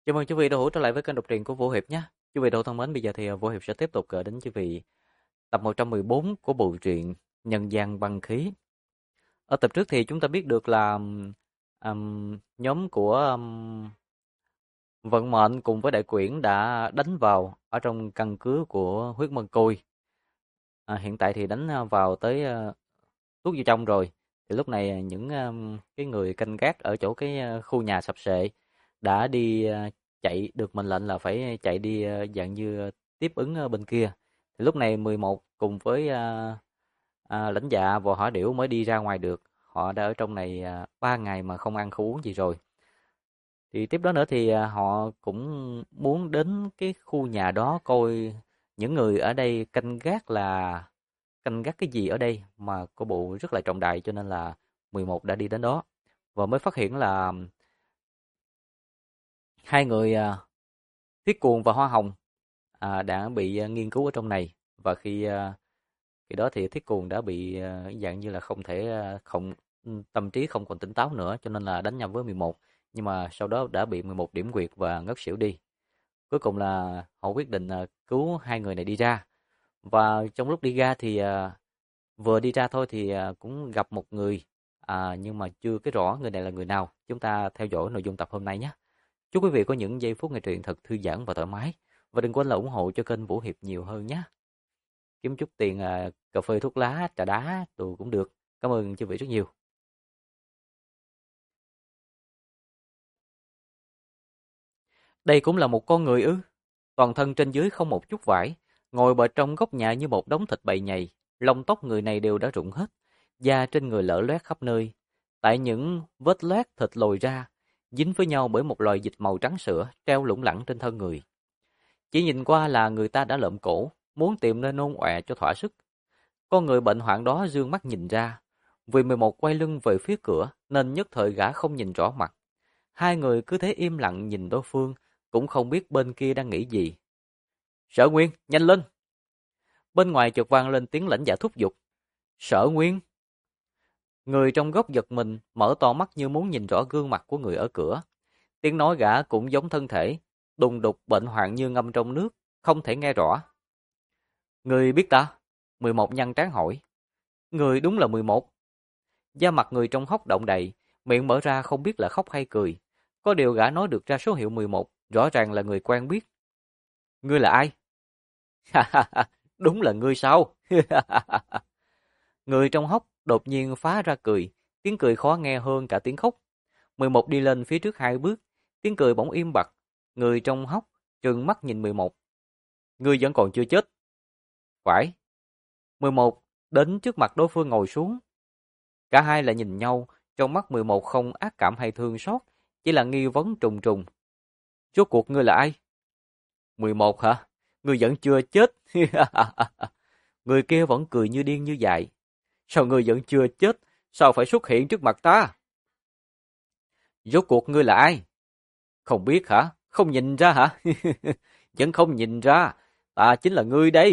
Chào mừng quý vị đã hữu trở lại với kênh đọc truyện của Vũ Hiệp nhé. Quý vị thân mến, bây giờ thì Vũ Hiệp sẽ tiếp tục gửi đến quý vị tập 114 của bộ truyện Nhân gian băng khí. Ở tập trước thì chúng ta biết được là nhóm của Vận Mệnh cùng với Đại Quyển đã đánh vào ở trong căn cứ của Huyết Mân Côi. Hiện tại thì đánh vào tới tuốt vô trong rồi. Thì lúc này những cái người canh gác ở chỗ cái khu nhà sập xệ đã đi chạy được mệnh lệnh là phải chạy đi dạng như tiếp ứng bên kia. Thì lúc này 11 cùng với lãnh dạ và hỏa điểu mới đi ra ngoài được. Họ đã ở trong này 3 ngày mà không ăn không uống gì rồi. Thì tiếp đó nữa thì họ cũng muốn đến cái khu nhà đó coi những người ở đây canh gác cái gì ở đây mà có bộ rất là trọng đại, cho nên là 11 đã đi đến đó và mới phát hiện là hai người Thiết Cuồng và Hoa Hồng đã bị nghiên cứu ở trong này. Và khi đó thì Thiết Cuồng đã bị dạng như là không thể không tâm trí không còn tỉnh táo nữa, cho nên là đánh nhau với 11, nhưng mà sau đó đã bị 11 điểm quyệt và ngất xỉu đi. Cuối cùng là họ quyết định cứu hai người này đi ra. Và trong lúc đi ra thì vừa đi ra thôi thì cũng gặp một người, nhưng mà chưa cái rõ người này là người nào. Chúng ta theo dõi nội dung tập hôm nay nhé. Chúc quý vị có những giây phút nghe truyện thật thư giãn và thoải mái. Và đừng quên là ủng hộ cho kênh Vũ Hiệp nhiều hơn nhé. Kiếm chút tiền cà phê, thuốc lá, trà đá đồ cũng được. Cảm ơn quý vị rất nhiều. Đây cũng là một con người ư? Toàn thân trên dưới không một chút vải, ngồi bệt trong góc nhà như một đống thịt bầy nhầy. Lông tóc người này đều đã rụng hết, da trên người lở loét khắp nơi. Tại những vết loét thịt lồi ra, dính với nhau bởi một loại dịch màu trắng sữa treo lủng lẳng trên thân người. Chỉ nhìn qua là người ta đã lợm cổ, muốn tìm nơi nôn ọe cho thỏa sức. Con người bệnh hoạn đó dương mắt nhìn ra, vì 11 quay lưng về phía cửa nên nhất thời gã không nhìn rõ mặt. Hai người cứ thế im lặng nhìn đối phương, cũng không biết bên kia đang nghĩ gì. Sở Nguyên, nhanh lên! Bên ngoài chợt vang lên tiếng lãnh dạ thúc giục. Sở Nguyên! Người trong góc giật mình, mở to mắt như muốn nhìn rõ gương mặt của người ở cửa. Tiếng nói gã cũng giống thân thể, đùng đục bệnh hoạn như ngâm trong nước, không thể nghe rõ. Người biết ta? 11 nhăn trán hỏi. Người đúng là 11. Da mặt người trong hốc động đầy, miệng mở ra không biết là khóc hay cười. Có điều gã nói được ra số hiệu 11, rõ ràng là người quen biết. Ngươi là ai? Đúng là ngươi sao? Người trong hốc đột nhiên phá ra cười, tiếng cười khó nghe hơn cả tiếng khóc. 11 đi lên phía trước 2 bước, tiếng cười bỗng im bặt. Người trong hốc trừng mắt nhìn 11. Ngươi vẫn còn chưa chết. Phải. 11 đến trước mặt đối phương ngồi xuống. Cả hai lại nhìn nhau, trong mắt 11 không ác cảm hay thương xót, chỉ là nghi vấn trùng trùng. Rốt cuộc ngươi là ai? 11 hả? Ngươi vẫn chưa chết. Người kia vẫn cười như điên như dại. Sao ngươi vẫn chưa chết? Sao phải xuất hiện trước mặt ta? Rốt cuộc ngươi là ai? Không biết hả? Không nhìn ra hả? Vẫn không nhìn ra. Ta chính là ngươi đây.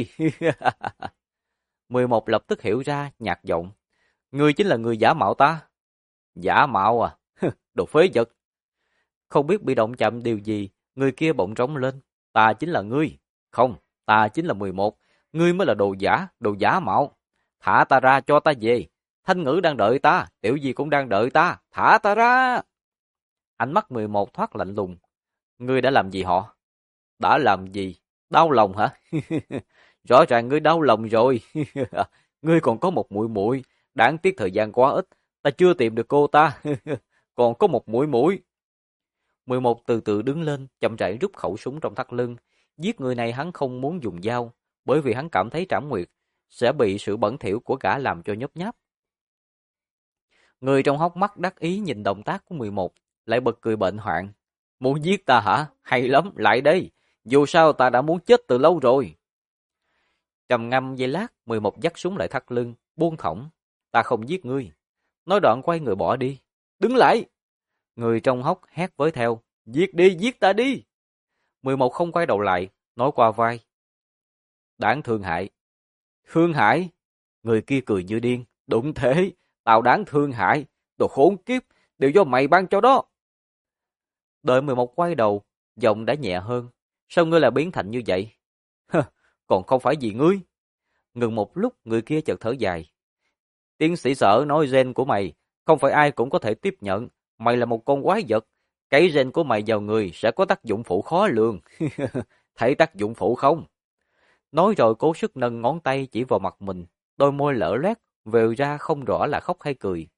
11 lập tức hiểu ra, nhạt giọng. Ngươi chính là người giả mạo ta. Giả mạo à? Đồ phế vật. Không biết bị động chạm điều gì, người kia bỗng trống lên. Ta chính là ngươi. Không, ta chính là 11. Ngươi mới là đồ giả mạo. Thả ta ra cho ta về. Thanh Ngữ đang đợi ta, tiểu gì cũng đang đợi ta. Thả ta ra. Ánh mắt 11 thoát lạnh lùng. Ngươi đã làm gì họ? Đã làm gì? Đau lòng hả? Rõ ràng ngươi đau lòng rồi. Ngươi còn có một muội muội, đáng tiếc thời gian quá ít, ta chưa tìm được cô ta. Còn có một muội muội. 11 từ từ đứng lên, chậm rãi rút khẩu súng trong thắt lưng. Giết người này hắn không muốn dùng dao, bởi vì hắn cảm thấy Trảm Nguyệt sẽ bị sự bẩn thỉu của gã làm cho nhấp nháp. Người trong hốc mắt đắc ý nhìn động tác của 11, lại bật cười bệnh hoạn. Muốn giết ta hả? Hay lắm, lại đây. Dù sao ta đã muốn chết từ lâu rồi. Trầm ngâm giây lát, 11 dắt súng lại thắt lưng, buông thõng. Ta không giết ngươi. Nói đoạn quay người bỏ đi. Đứng lại! Người trong hốc hét với theo. Giết đi, giết ta đi! 11 không quay đầu lại, nói qua vai. Đáng thương hại. Thương hại? Người kia cười như điên. Đúng thế, tao đáng thương hại. Đồ khốn kiếp, đều do mày ban cho đó. Đợi 11 quay đầu, giọng đã nhẹ hơn. Sao ngươi lại biến thành như vậy? Hơ, còn không phải vì ngươi. Ngừng một lúc, người kia chợt thở dài. Tiến sĩ Sở nói gen của mày, không phải ai cũng có thể tiếp nhận. Mày là một con quái vật. Cái gen của mày vào người sẽ có tác dụng phụ khó lường. Thấy tác dụng phụ không? Nói rồi cố sức nâng ngón tay chỉ vào mặt mình. Đôi môi lở loét, vèo ra không rõ là khóc hay cười.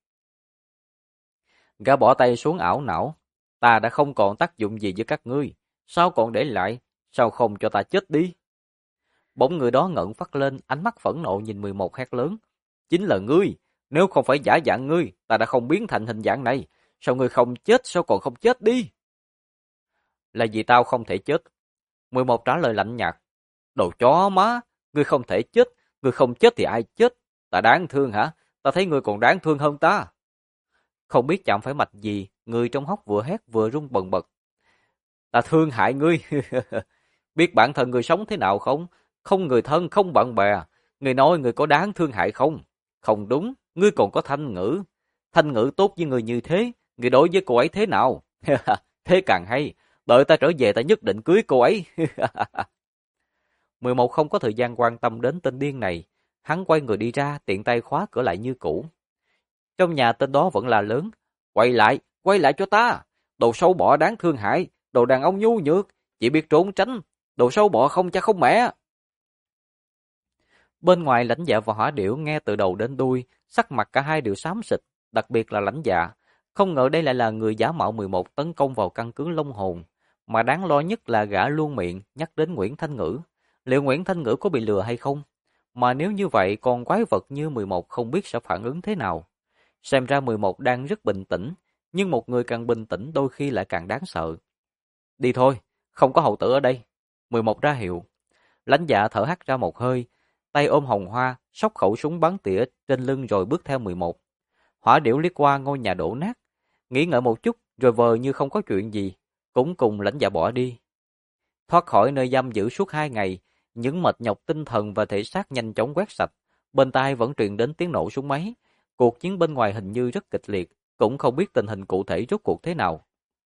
Gã bỏ tay xuống ảo não. Ta đã không còn tác dụng gì với các ngươi. Sao còn để lại? Sao không cho ta chết đi? Bỗng người đó ngẩng phát lên, ánh mắt phẫn nộ nhìn 11 hét lớn. Chính là ngươi. Nếu không phải giả dạng ngươi, ta đã không biến thành hình dạng này. Sao ngươi không chết, sao còn không chết đi? Là vì tao không thể chết. 11 trả lời lạnh nhạt. Đồ chó má, ngươi không thể chết. Ngươi không chết thì ai chết? Ta đáng thương hả? Ta thấy ngươi còn đáng thương hơn ta. Không biết chạm phải mạch gì, người trong hốc vừa hét vừa run bần bật. Ta thương hại ngươi. Biết bản thân ngươi sống thế nào không? Không người thân, không bạn bè. Ngươi nói ngươi có đáng thương hại không? Không đúng, ngươi còn có Thanh Ngữ. Thanh Ngữ tốt với ngươi như thế, ngươi đối với cô ấy thế nào? Thế càng hay, đợi ta trở về ta nhất định cưới cô ấy. 11 không có thời gian quan tâm đến tên điên này. Hắn quay người đi ra, tiện tay khóa cửa lại như cũ. Trong nhà tên đó vẫn là lớn. Quay lại cho ta. Đồ sâu bọ đáng thương hại, đồ đàn ông nhu nhược, chỉ biết trốn tránh, đồ sâu bọ không cha không mẹ. Bên ngoài Lãnh Dạ và Hỏa Điểu nghe từ đầu đến đuôi, sắc mặt cả hai đều xám xịt, đặc biệt là Lãnh Dạ. Không ngờ đây lại là người giả mạo 11 tấn công vào căn cứ Long Hồn. Mà đáng lo nhất là gã luôn miệng nhắc đến Nguyễn Thanh Ngữ. Liệu Nguyễn Thanh Ngữ có bị lừa hay không? Mà nếu như vậy, con quái vật như 11 không biết sẽ phản ứng thế nào. Xem ra 11 đang rất bình tĩnh, nhưng một người càng bình tĩnh đôi khi lại càng đáng sợ. Đi thôi, không có hầu tử ở đây. 11 ra hiệu. Lãnh Dạ thở hắt ra một hơi, tay ôm hồng hoa, xốc khẩu súng bắn tỉa trên lưng rồi bước theo 11. Hỏa Điểu liếc qua ngôi nhà đổ nát, nghĩ ngợi một chút rồi vờ như không có chuyện gì, cũng cùng Lãnh Dạ bỏ đi. Thoát khỏi nơi giam giữ suốt 2 ngày, những mệt nhọc tinh thần và thể xác nhanh chóng quét sạch, bên tai vẫn truyền đến tiếng nổ súng máy. Cuộc chiến bên ngoài hình như rất kịch liệt, cũng không biết tình hình cụ thể rốt cuộc thế nào.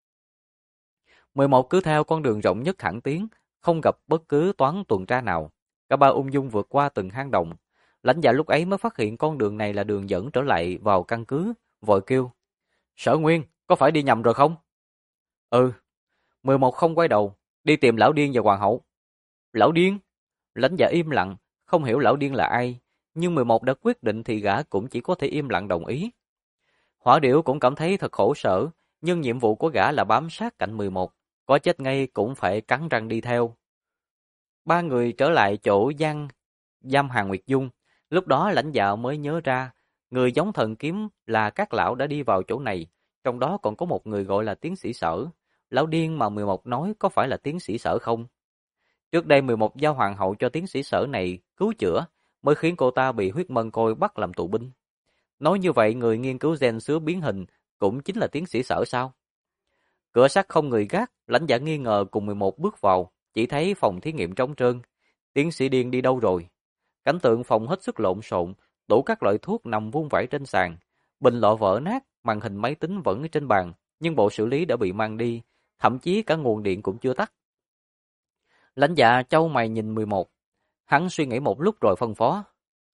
11 cứ theo con đường rộng nhất thẳng tiến, không gặp bất cứ toán tuần tra nào. Cả ba ung dung vượt qua từng hang động. Lãnh Dạ lúc ấy mới phát hiện con đường này là đường dẫn trở lại vào căn cứ, vội kêu. Sở Nguyên, có phải đi nhầm rồi không? Ừ. 11 không quay đầu, đi tìm lão điên và hoàng hậu. Lão điên? Lãnh Dạ im lặng, không hiểu lão điên là ai, nhưng 11 đã quyết định thì gã cũng chỉ có thể im lặng đồng ý. Hỏa Điểu cũng cảm thấy thật khổ sở, nhưng nhiệm vụ của gã là bám sát cạnh 11, có chết ngay cũng phải cắn răng đi theo. Ba người trở lại chỗ giam Hàn Nguyệt Dung, lúc đó Lãnh Dạ mới nhớ ra, người giống thần kiếm là các lão đã đi vào chỗ này, trong đó còn có một người gọi là tiến sĩ Sở. Lão điên mà 11 nói có phải là tiến sĩ Sở không? Trước đây 11 giao hoàng hậu cho tiến sĩ Sở này cứu chữa, mới khiến cô ta bị huyết mân côi bắt làm tù binh. Nói như vậy người nghiên cứu gen sứa biến hình cũng chính là tiến sĩ Sở sao? Cửa sắt không người gác, Lãnh Dạ nghi ngờ cùng 11 bước vào, chỉ thấy phòng thí nghiệm trống trơn. Tiến sĩ điên đi đâu rồi? Cảnh tượng phòng hết sức lộn xộn, đủ các loại thuốc nằm vung vãi trên sàn, bình lọ vỡ nát, màn hình máy tính vẫn ở trên bàn, nhưng bộ xử lý đã bị mang đi, thậm chí cả nguồn điện cũng chưa tắt. Lãnh Dạ chau mày nhìn 11, hắn suy nghĩ một lúc rồi phân phó.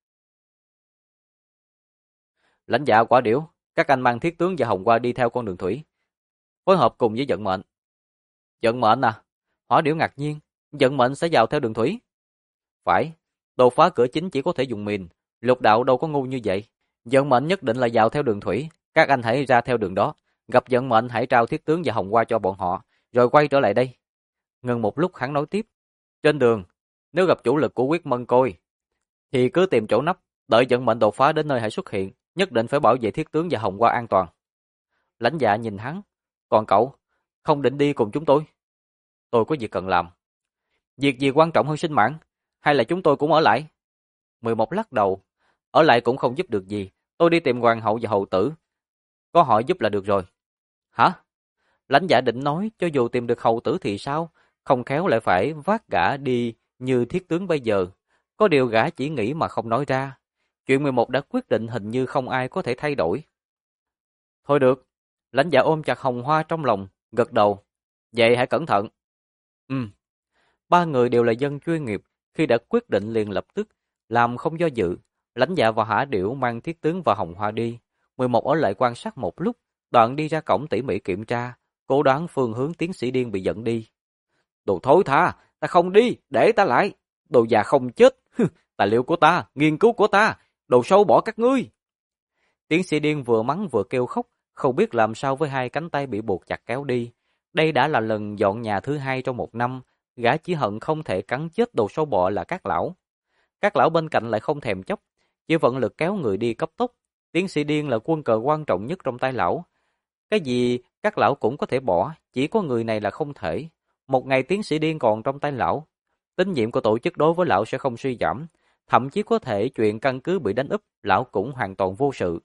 Lãnh Dạ Quả Điểu, các anh mang Thiết Tướng và Hồng Qua đi theo con đường thủy, phối hợp cùng với Vận Mệnh. Vận Mệnh à? Hỏa Điểu ngạc nhiên, Vận Mệnh sẽ vào theo đường thủy? Phải, đột phá cửa chính chỉ có thể dùng mìn, Lục Đạo đâu có ngu như vậy. Vận Mệnh nhất định là vào theo đường thủy, các anh hãy ra theo đường đó, gặp Vận Mệnh hãy trao Thiết Tướng và Hồng Qua cho bọn họ, rồi quay trở lại đây. Ngừng một lúc hắn nói tiếp, trên đường, nếu gặp chủ lực của Quyết Mân Côi, thì cứ tìm chỗ nấp, đợi Vận Mệnh đột phá đến nơi hãy xuất hiện, nhất định phải bảo vệ Thiết Tướng và Hồng Qua an toàn. Lãnh Dạ nhìn hắn, còn cậu, không định đi cùng chúng tôi? Tôi có việc cần làm. Việc gì quan trọng hơn sinh mạng, hay là chúng tôi cũng ở lại? 11 lắc đầu, ở lại cũng không giúp được gì, tôi đi tìm hoàng hậu và hầu tử, có họ giúp là được rồi. Hả? Lãnh Dạ định nói, cho dù tìm được hầu tử thì sao, không khéo lại phải vác gã đi như Thiết Tướng bây giờ. Có điều gã chỉ nghĩ mà không nói ra. Chuyện 11 đã quyết định hình như không ai có thể thay đổi. Thôi được. Lãnh Dạ ôm chặt Hồng Hoa trong lòng, gật đầu. Vậy hãy cẩn thận, Ba người đều là dân chuyên nghiệp, khi đã quyết định liền lập tức, làm không do dự. Lãnh Dạ và Hỏa Điểu mang Thiết Tướng và Hồng Hoa đi. 11 ở lại quan sát một lúc, đoạn đi ra cổng tỉ mỉ kiểm tra, cố đoán phương hướng tiến sĩ điên bị dẫn đi. Đồ thối tha, ta không đi, để ta lại. Đồ già không chết, tài liệu của ta, nghiên cứu của ta, đồ sâu bỏ các ngươi. Tiến sĩ điên vừa mắng vừa kêu khóc, không biết làm sao với hai cánh tay bị buộc chặt kéo đi. Đây đã là lần dọn nhà thứ hai trong một năm, gã chỉ hận không thể cắn chết đồ sâu bọ là các lão. Các lão bên cạnh lại không thèm chấp, chỉ vận lực kéo người đi cấp tốc. Tiến sĩ điên là quân cờ quan trọng nhất trong tay lão. Cái gì các lão cũng có thể bỏ, chỉ có người này là không thể. Một ngày tiến sĩ điên còn trong tay lão, tín nhiệm của tổ chức đối với lão sẽ không suy giảm, thậm chí có thể chuyện căn cứ bị đánh úp, lão cũng hoàn toàn vô sự.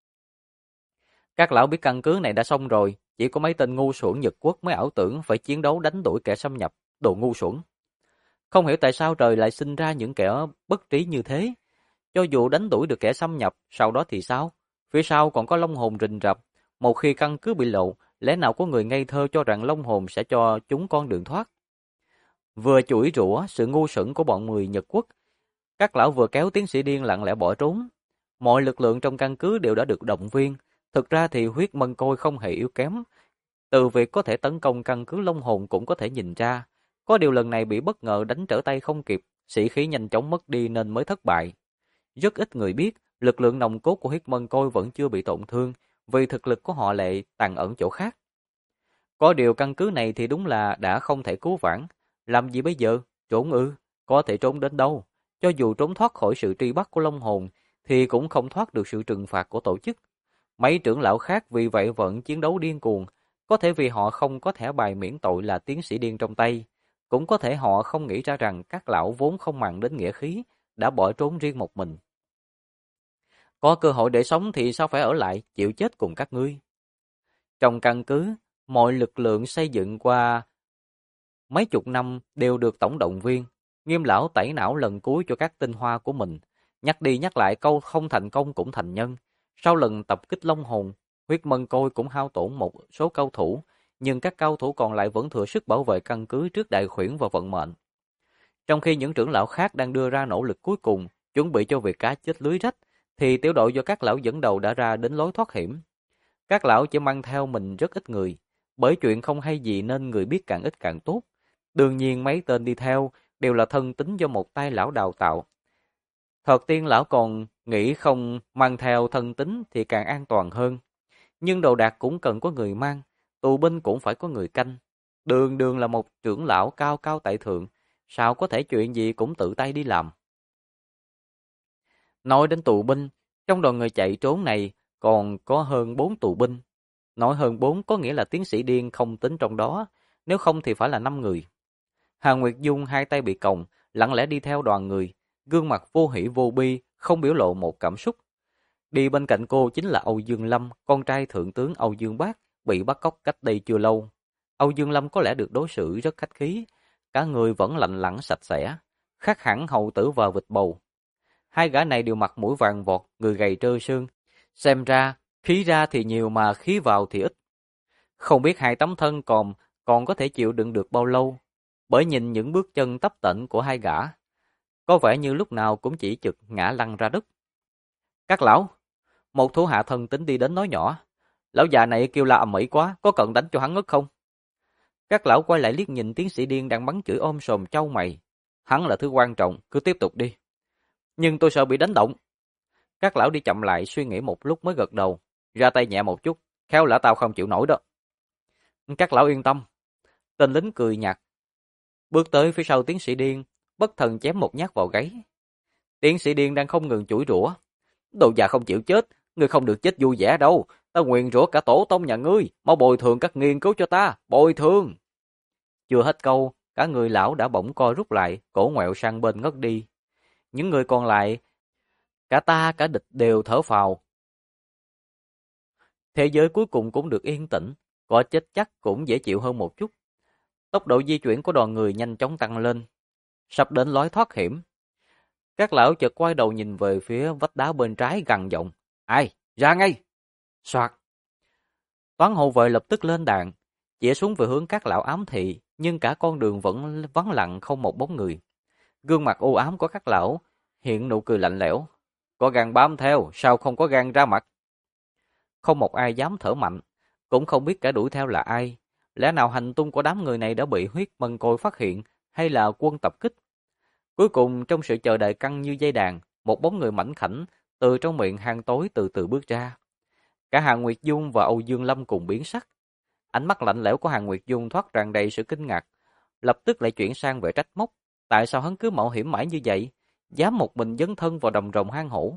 Các lão biết căn cứ này đã xong rồi, chỉ có mấy tên ngu xuẩn Nhật Quốc mới ảo tưởng phải chiến đấu đánh đuổi kẻ xâm nhập, đồ ngu xuẩn. Không hiểu tại sao trời lại sinh ra những kẻ bất trí như thế. Cho dù đánh đuổi được kẻ xâm nhập, sau đó thì sao? Phía sau còn có Long Hồn rình rập. Một khi căn cứ bị lộ, lẽ nào có người ngây thơ cho rằng Long Hồn sẽ cho chúng con đường thoát? Vừa chửi rủa sự ngu xuẩn của bọn người Nhật Quốc, các lão vừa kéo tiến sĩ điên lặng lẽ bỏ trốn. Mọi lực lượng trong căn cứ đều đã được động viên. Thực ra thì huyết mân côi không hề yếu kém. Từ việc có thể tấn công căn cứ Long Hồn cũng có thể nhìn ra. Có điều lần này bị bất ngờ đánh trở tay không kịp, sĩ khí nhanh chóng mất đi nên mới thất bại. Rất ít người biết, lực lượng nòng cốt của huyết mân côi vẫn chưa bị tổn thương, vì thực lực của họ lại tàng ẩn chỗ khác. Có điều căn cứ này thì đúng là đã không thể cứu vãn. Làm gì bây giờ? Trốn ư? Có thể trốn đến đâu? Cho dù trốn thoát khỏi sự truy bắt của Long Hồn, thì cũng không thoát được sự trừng phạt của tổ chức. Mấy trưởng lão khác vì vậy vẫn chiến đấu điên cuồng, có thể vì họ không có thẻ bài miễn tội là tiến sĩ điên trong tay, cũng có thể họ không nghĩ ra rằng các lão vốn không màng đến nghĩa khí, đã bỏ trốn riêng một mình. Có cơ hội để sống thì sao phải ở lại, chịu chết cùng các ngươi. Trong căn cứ, mọi lực lượng xây dựng qua mấy chục năm đều được tổng động viên. Nghiêm lão tẩy não lần cuối cho các tinh hoa của mình, nhắc đi nhắc lại câu không thành công cũng thành nhân. Sau lần tập kích Long Hồn, huyết mân côi cũng hao tổn một số cao thủ, nhưng các cao thủ còn lại vẫn thừa sức bảo vệ căn cứ trước đại khuyển và vận mệnh. Trong khi những trưởng lão khác đang đưa ra nỗ lực cuối cùng, chuẩn bị cho việc cá chết lưới rách, thì tiểu đội do các lão dẫn đầu đã ra đến lối thoát hiểm. Các lão chỉ mang theo mình rất ít người, bởi chuyện không hay gì nên người biết càng ít càng tốt. Đương nhiên mấy tên đi theo đều là thân tín do một tay lão đào tạo. Thật tiên lão còn nghĩ không mang theo thân tín thì càng an toàn hơn. Nhưng đồ đạc cũng cần có người mang, tù binh cũng phải có người canh. Đường đường là một trưởng lão cao cao tại thượng, sao có thể chuyện gì cũng tự tay đi làm. Nói đến tù binh, trong đoàn người chạy trốn này còn có hơn 4 tù binh. Nói hơn 4 có nghĩa là tiến sĩ điên không tính trong đó, nếu không thì phải là 5 người. Hà Nguyệt Dung hai tay bị còng, lặng lẽ đi theo đoàn người, gương mặt vô hỉ vô bi, không biểu lộ một cảm xúc. Đi bên cạnh cô chính là Âu Dương Lâm, con trai thượng tướng Âu Dương Bác, bị bắt cóc cách đây chưa lâu. Âu Dương Lâm có lẽ được đối xử rất khách khí, cả người vẫn lạnh lặng sạch sẽ, khác hẳn hầu tử và vịt bầu. Hai gã này đều mặt mũi vàng vọt, người gầy trơ xương. Xem ra, khí ra thì nhiều mà khí vào thì ít. Không biết hai tấm thân còn có thể chịu đựng được bao lâu, bởi nhìn những bước chân tấp tễnh của hai gã, có vẻ như lúc nào cũng chỉ chực ngã lăn ra đất. Các lão, một thủ hạ thân tín đi đến nói nhỏ, lão già này kêu la ầm ĩ quá, có cần đánh cho hắn ngất không? Các lão quay lại liếc nhìn tiến sĩ điên đang bắn chửi ôm sòm trao mày. Hắn là thứ quan trọng, cứ tiếp tục đi. Nhưng tôi sợ bị đánh động. Các lão đi chậm lại suy nghĩ một lúc mới gật đầu, ra tay nhẹ một chút, khéo lỡ tao không chịu nổi đó. Các lão yên tâm. Tên lính cười nhạt, bước tới phía sau tiến sĩ điên, bất thần chém một nhát vào gáy. Tiến sĩ điên đang không ngừng chửi rủa. Đồ già không chịu chết, ngươi không được chết vui vẻ đâu. Ta nguyền rủa cả tổ tông nhà ngươi, mau bồi thường các nghiên cứu cho ta, bồi thường. Chưa hết câu, cả người lão đã bỗng co rút lại, cổ ngoẹo sang bên ngất đi. Những người còn lại, cả ta cả địch đều thở phào. Thế giới cuối cùng cũng được yên tĩnh, có chết chắc cũng dễ chịu hơn một chút. Tốc độ di chuyển của đoàn người nhanh chóng tăng lên, sắp đến lối thoát hiểm. Các lão chợt quay đầu nhìn về phía vách đá bên trái gằn giọng, ai, ra ngay! Soạt! Toán hộ vệ lập tức lên đạn, chĩa súng về hướng các lão ám thị, nhưng cả con đường vẫn vắng lặng không một bóng người. Gương mặt u ám của các lão hiện nụ cười lạnh lẽo. Có gan bám theo, sao không có gan ra mặt? Không một ai dám thở mạnh, cũng không biết kẻ đuổi theo là ai. Lẽ nào hành tung của đám người này đã bị huyết mân côi phát hiện, hay là quân tập kích? Cuối cùng trong sự chờ đợi căng như dây đàn, một bóng người mảnh khảnh từ trong miệng hang tối từ từ bước ra. Cả Hàn Nguyệt Dung và Âu Dương Lâm cùng biến sắc. Ánh mắt lạnh lẽo của Hàn Nguyệt Dung thoát tràn đầy sự kinh ngạc, lập tức lại chuyển sang vẻ trách móc. Tại sao hắn cứ mạo hiểm mãi như vậy, dám một mình dấn thân vào đồng rồng hang hổ?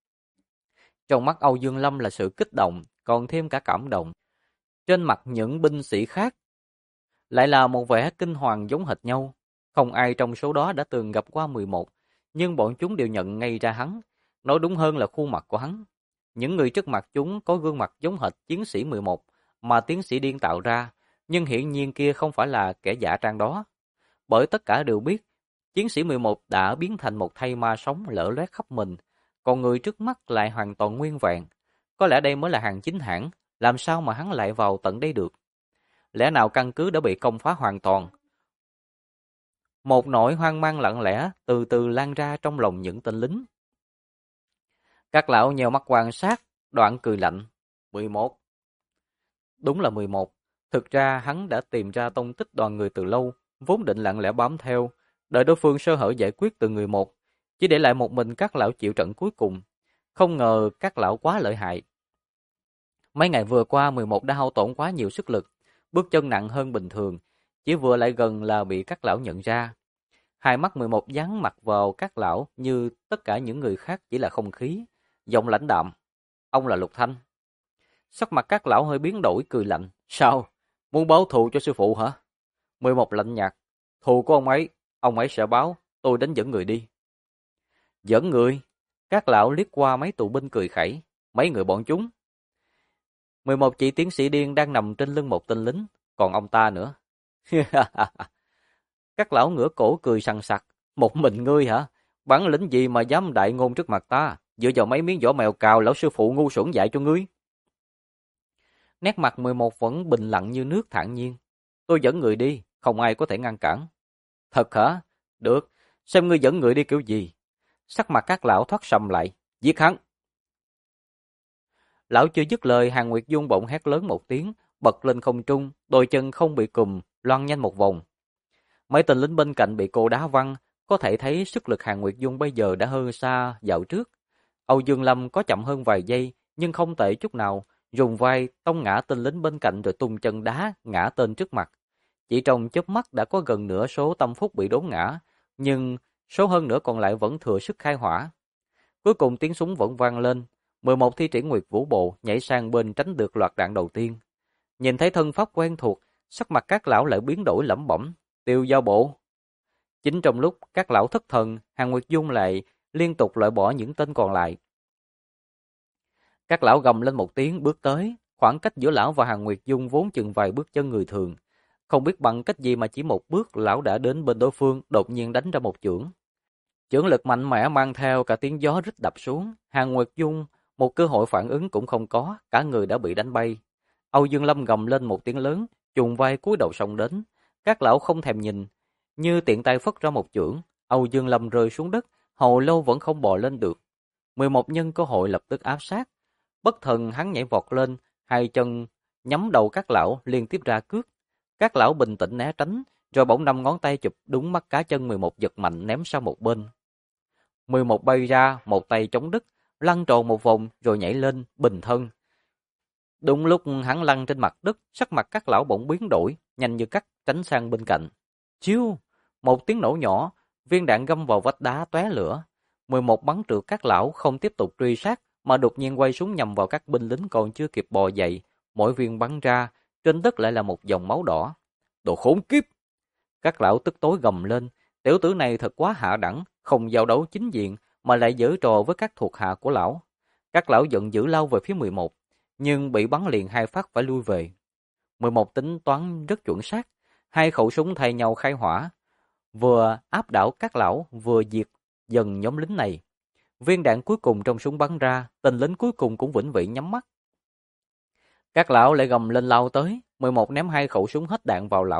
Trong mắt Âu Dương Lâm là sự kích động, còn thêm cả cảm động. Trên mặt những binh sĩ khác lại là một vẻ kinh hoàng giống hệt nhau. Không ai trong số đó đã từng gặp qua 11, nhưng bọn chúng đều nhận ngay ra hắn, nói đúng hơn là khuôn mặt của hắn. Những người trước mặt chúng có gương mặt giống hệt chiến sĩ 11 mà tiến sĩ điên tạo ra, nhưng hiển nhiên kia không phải là kẻ giả trang đó. Bởi tất cả đều biết, chiến sĩ 11 đã biến thành một thây ma sống lở loét khắp mình, còn người trước mắt lại hoàn toàn nguyên vẹn. Có lẽ đây mới là hàng chính hãng, làm sao mà hắn lại vào tận đây được? Lẽ nào căn cứ đã bị công phá hoàn toàn? Một nỗi hoang mang lặng lẽ từ từ lan ra trong lòng những tên lính. Các lão nheo mắt quan sát, đoạn cười lạnh. 11. Đúng là 11. Thực ra hắn đã tìm ra tông tích đoàn người từ lâu, vốn định lặng lẽ bám theo, đợi đối phương sơ hở giải quyết từng người một, chỉ để lại một mình các lão chịu trận cuối cùng. Không ngờ các lão quá lợi hại. Mấy ngày vừa qua 11 đã hao tổn quá nhiều sức lực, bước chân nặng hơn bình thường, chỉ vừa lại gần là bị các lão nhận ra. Hai mắt 11 dán mặt vào các lão như tất cả những người khác chỉ là không khí, giọng lãnh đạm. Ông là Lục Thanh. Sắc mặt các lão hơi biến đổi cười lạnh. Sao? Muốn báo thù cho sư phụ hả? 11 lạnh nhạt. Thù của ông ấy sẽ báo, tôi đến dẫn người đi. Dẫn người? Các lão liếc qua mấy tù binh cười khẩy. Mấy người bọn chúng. 11 chỉ tiến sĩ điên đang nằm trên lưng một tên lính, còn ông ta nữa. Các lão ngửa cổ cười sằng sặc. Một mình ngươi hả? Bản lĩnh gì mà dám đại ngôn trước mặt ta? Dựa vào mấy miếng vỏ mèo cào lão sư phụ ngu xuẩn dạy cho ngươi. Nét mặt 11 vẫn bình lặng như nước thản nhiên. Tôi dẫn người đi, không ai có thể ngăn cản. Thật hả? Được, xem ngươi dẫn người đi kiểu gì. Sắc mặt các lão thoát sầm lại. Giết hắn. Lão chưa dứt lời, Hàn Nguyệt Dung bỗng hét lớn một tiếng, bật lên không trung, đôi chân không bị cùm, loan nhanh một vòng. Mấy tên lính bên cạnh bị cô đá văng, có thể thấy sức lực Hàn Nguyệt Dung bây giờ đã hơn xa dạo trước. Âu Dương Lâm có chậm hơn vài giây, nhưng không tệ chút nào, dùng vai tông ngã tên lính bên cạnh rồi tung chân đá ngã tên trước mặt. Chỉ trong chớp mắt đã có gần nửa số tâm phúc bị đốn ngã, nhưng số hơn nữa còn lại vẫn thừa sức khai hỏa. Cuối cùng tiếng súng vẫn vang lên, 11 thi triển Nguyệt Vũ Bộ nhảy sang bên tránh được loạt đạn đầu tiên. Nhìn thấy thân pháp quen thuộc, sắc mặt các lão lại biến đổi lẩm bẩm, Tiêu Giao Bộ. Chính trong lúc các lão thất thần, Hàn Nguyệt Dung lại liên tục loại bỏ những tên còn lại. Các lão gầm lên một tiếng bước tới, khoảng cách giữa lão và Hàn Nguyệt Dung vốn chừng vài bước chân người thường. Không biết bằng cách gì mà chỉ một bước lão đã đến bên đối phương, đột nhiên đánh ra một chưởng. Chưởng lực mạnh mẽ mang theo cả tiếng gió rít đập xuống, Hàn Nguyệt Dung một cơ hội phản ứng cũng không có, cả người đã bị đánh bay. Âu Dương Lâm gầm lên một tiếng lớn, trùng vai cúi đầu xông đến. Các lão không thèm nhìn, như tiện tay phất ra một chưởng, Âu Dương Lâm rơi xuống đất, hồi lâu vẫn không bò lên được. 11 nhân cơ hội lập tức áp sát. Bất thần hắn nhảy vọt lên, hai chân nhắm đầu các lão liên tiếp ra cước. Các lão bình tĩnh né tránh, rồi bỗng 5 ngón tay chụp đúng mắt cá chân 11 giật mạnh ném sang một bên. 11 bay ra, một tay chống đất, lăn tròn một vòng rồi nhảy lên, bình thân. Đúng lúc hắn lăn trên mặt đất, sắc mặt các lão bỗng biến đổi, nhanh như cắt tránh sang bên cạnh. Chiêu! Một tiếng nổ nhỏ, viên đạn găm vào vách đá tóe lửa. 11 bắn trượt các lão không tiếp tục truy sát, mà đột nhiên quay súng nhằm vào các binh lính còn chưa kịp bò dậy. Mỗi viên bắn ra, trên đất lại là một dòng máu đỏ. Đồ khốn kiếp! Các lão tức tối gầm lên, tiểu tử này thật quá hạ đẳng, không giao đấu chính diện mà lại giở trò với các thuộc hạ của lão. Các lão giận dữ lao về phía 11, nhưng bị bắn liền hai phát phải lui về. 11 tính toán rất chuẩn xác, hai khẩu súng thay nhau khai hỏa, vừa áp đảo các lão vừa diệt dần nhóm lính này. Viên đạn cuối cùng trong súng bắn ra, tên lính cuối cùng cũng vĩnh viễn nhắm mắt. Các lão lại gầm lên lao tới, 11 ném hai khẩu súng hết đạn vào lão,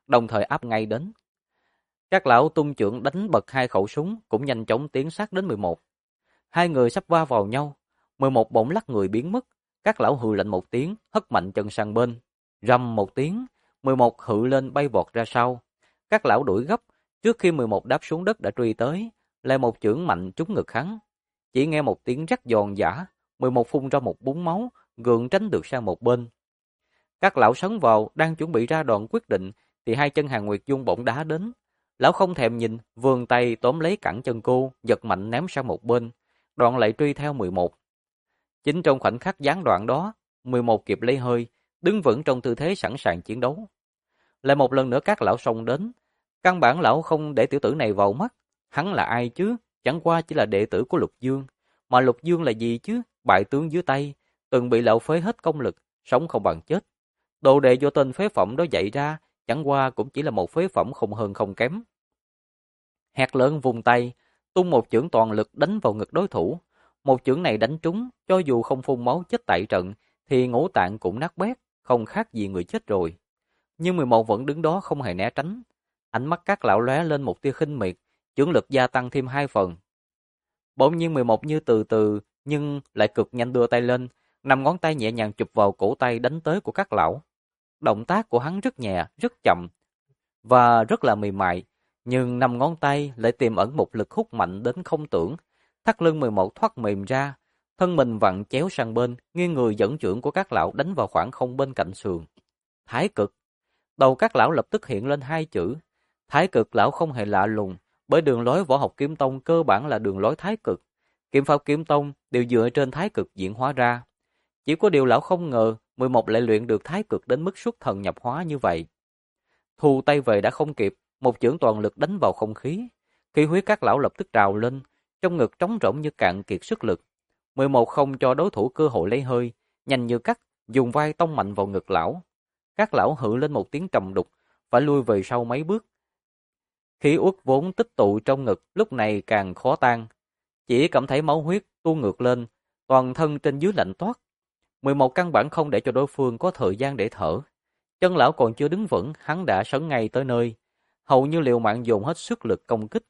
đồng thời áp ngay đến. Các lão tung chưởng đánh bật hai khẩu súng, cũng nhanh chóng tiến sát đến 11. Hai người sắp va vào nhau, 11 bỗng lắc người biến mất, các lão hừ lạnh một tiếng, hất mạnh chân sang bên. Rầm một tiếng, 11 hự lên bay vọt ra sau. Các lão đuổi gấp, trước khi 11 đáp xuống đất đã truy tới, lại một chưởng mạnh trúng ngực hắn. Chỉ nghe một tiếng rắc giòn giã, 11 phun ra một búng máu, gượng tránh được sang một bên. Các lão sấn vào, đang chuẩn bị ra đòn quyết định, thì hai chân Hàn Nguyệt Dung bỗng đá đến. Lão không thèm nhìn, vươn tay tóm lấy cẳng chân cô, giật mạnh ném sang một bên, đoạn lại truy theo 11. Chính trong khoảnh khắc gián đoạn đó, 11 kịp lấy hơi, đứng vững trong tư thế sẵn sàng chiến đấu. Lại một lần nữa các lão xông đến, căn bản lão không để tiểu tử này vào mắt. Hắn là ai chứ? Chẳng qua chỉ là đệ tử của Lục Dương. Mà Lục Dương là gì chứ? Bại tướng dưới tay, từng bị lão phế hết công lực, sống không bằng chết. Đồ đệ do tên phế phẩm đó dạy ra, chẳng qua cũng chỉ là một phế phẩm không hơn không kém. Hét lớn vùng tay, tung một chưởng toàn lực đánh vào ngực đối thủ. Một chưởng này đánh trúng, cho dù không phun máu chết tại trận, thì ngũ tạng cũng nát bét, không khác gì người chết rồi. Nhưng 11 vẫn đứng đó không hề né tránh. Ánh mắt các lão lóe lên một tia khinh miệt, chưởng lực gia tăng thêm 2 phần. Bỗng nhiên 11 như từ từ, nhưng lại cực nhanh đưa tay lên, 5 ngón tay nhẹ nhàng chụp vào cổ tay đánh tới của các lão. Động tác của hắn rất nhẹ, rất chậm và rất là mềm mại, nhưng 5 ngón tay lại tiềm ẩn một lực hút mạnh đến không tưởng. Thắt lưng 11 thoát mềm ra, thân mình vặn chéo sang bên, nghiêng người dẫn chưởng của các lão đánh vào khoảng không bên cạnh sườn. Thái cực. Đầu các lão lập tức hiện lên 2 chữ. Thái cực lão không hề lạ lùng, bởi đường lối võ học kiếm tông cơ bản là đường lối thái cực. Kiếm pháp kiếm tông đều dựa trên thái cực diễn hóa ra. Chỉ có điều lão không ngờ 11 lại luyện được thái cực đến mức xuất thần nhập hóa như vậy. Thu tay về đã không kịp, một chưởng toàn lực đánh vào không khí. Khí huyết các lão lập tức trào lên, trong ngực trống rỗng như cạn kiệt sức lực. 11 không cho đối thủ cơ hội lấy hơi, nhanh như cắt, dùng vai tông mạnh vào ngực lão. Các lão hự lên một tiếng trầm đục, phải lui về sau mấy bước. Khí uất vốn tích tụ trong ngực lúc này càng khó tan. Chỉ cảm thấy máu huyết tuôn ngược lên, toàn thân trên dưới lạnh toát. 11 căn bản không để cho đối phương có thời gian để thở. Chân lão còn chưa đứng vững, hắn đã sấn ngay tới nơi, hầu như liều mạng dồn hết sức lực công kích.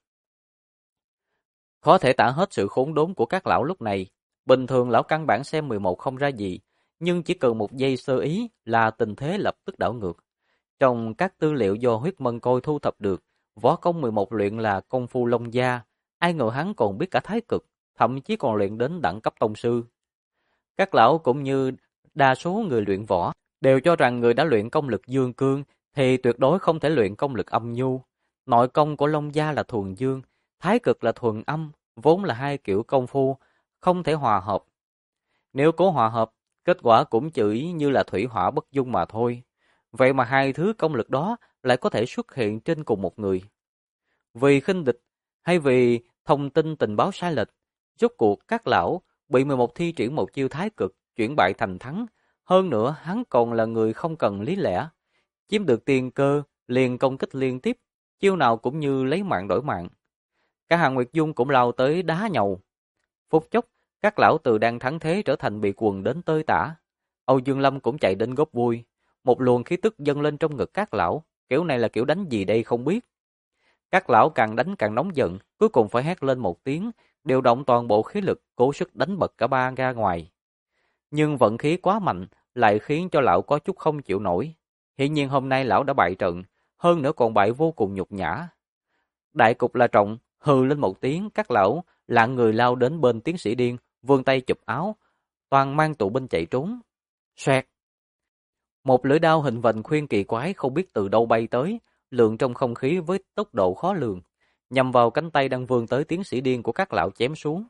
Khó thể tả hết sự khốn đốn của các lão lúc này. Bình thường lão căn bản xem 11 không ra gì, nhưng chỉ cần một giây sơ ý là tình thế lập tức đảo ngược. Trong các tư liệu do Huyết Mân Côi thu thập được, võ công 11 luyện là công phu Long Gia, ai ngờ hắn còn biết cả thái cực, thậm chí còn luyện đến đẳng cấp tông sư. Các lão cũng như đa số người luyện võ, đều cho rằng người đã luyện công lực dương cương thì tuyệt đối không thể luyện công lực âm nhu. Nội công của Long Gia là thuần dương, thái cực là thuần âm, vốn là hai kiểu công phu, không thể hòa hợp. Nếu cố hòa hợp, kết quả cũng chỉ như là thủy hỏa bất dung mà thôi. Vậy mà hai thứ công lực đó lại có thể xuất hiện trên cùng một người. Vì khinh địch hay vì thông tin tình báo sai lệch, rốt cuộc các lão bị 11 thi triển một chiêu thái cực chuyển bại thành thắng. Hơn nữa hắn còn là người không cần lý lẽ, chiếm được tiền cơ liền công kích liên tiếp, chiêu nào cũng như lấy mạng đổi mạng. Cả Hàn Nguyệt Dung cũng lao tới đá nhầu. Phút chốc, các lão từ đang thắng thế trở thành bị quần đến tơi tả. Âu Dương Lâm cũng chạy đến góp vui, một luồng khí tức dâng lên trong ngực các lão, kiểu này là kiểu đánh gì đây không biết. Các lão càng đánh càng nóng giận, cuối cùng phải hét lên một tiếng, điều động toàn bộ khí lực, cố sức đánh bật cả ba ra ngoài. Nhưng vận khí quá mạnh, lại khiến cho lão có chút không chịu nổi. Hiển nhiên hôm nay lão đã bại trận, hơn nữa còn bại vô cùng nhục nhã. Đại cục là trọng, hừ lên một tiếng, các lão lạng người lao đến bên tiến sĩ điên, vươn tay chụp áo, toàn mang tụ binh chạy trốn. Xoẹt! Một lưỡi đao hình vành khuyên kỳ quái không biết từ đâu bay tới, lượn trong không khí với tốc độ khó lường, nhằm vào cánh tay đang vươn tới tiến sĩ điên của các lão chém xuống.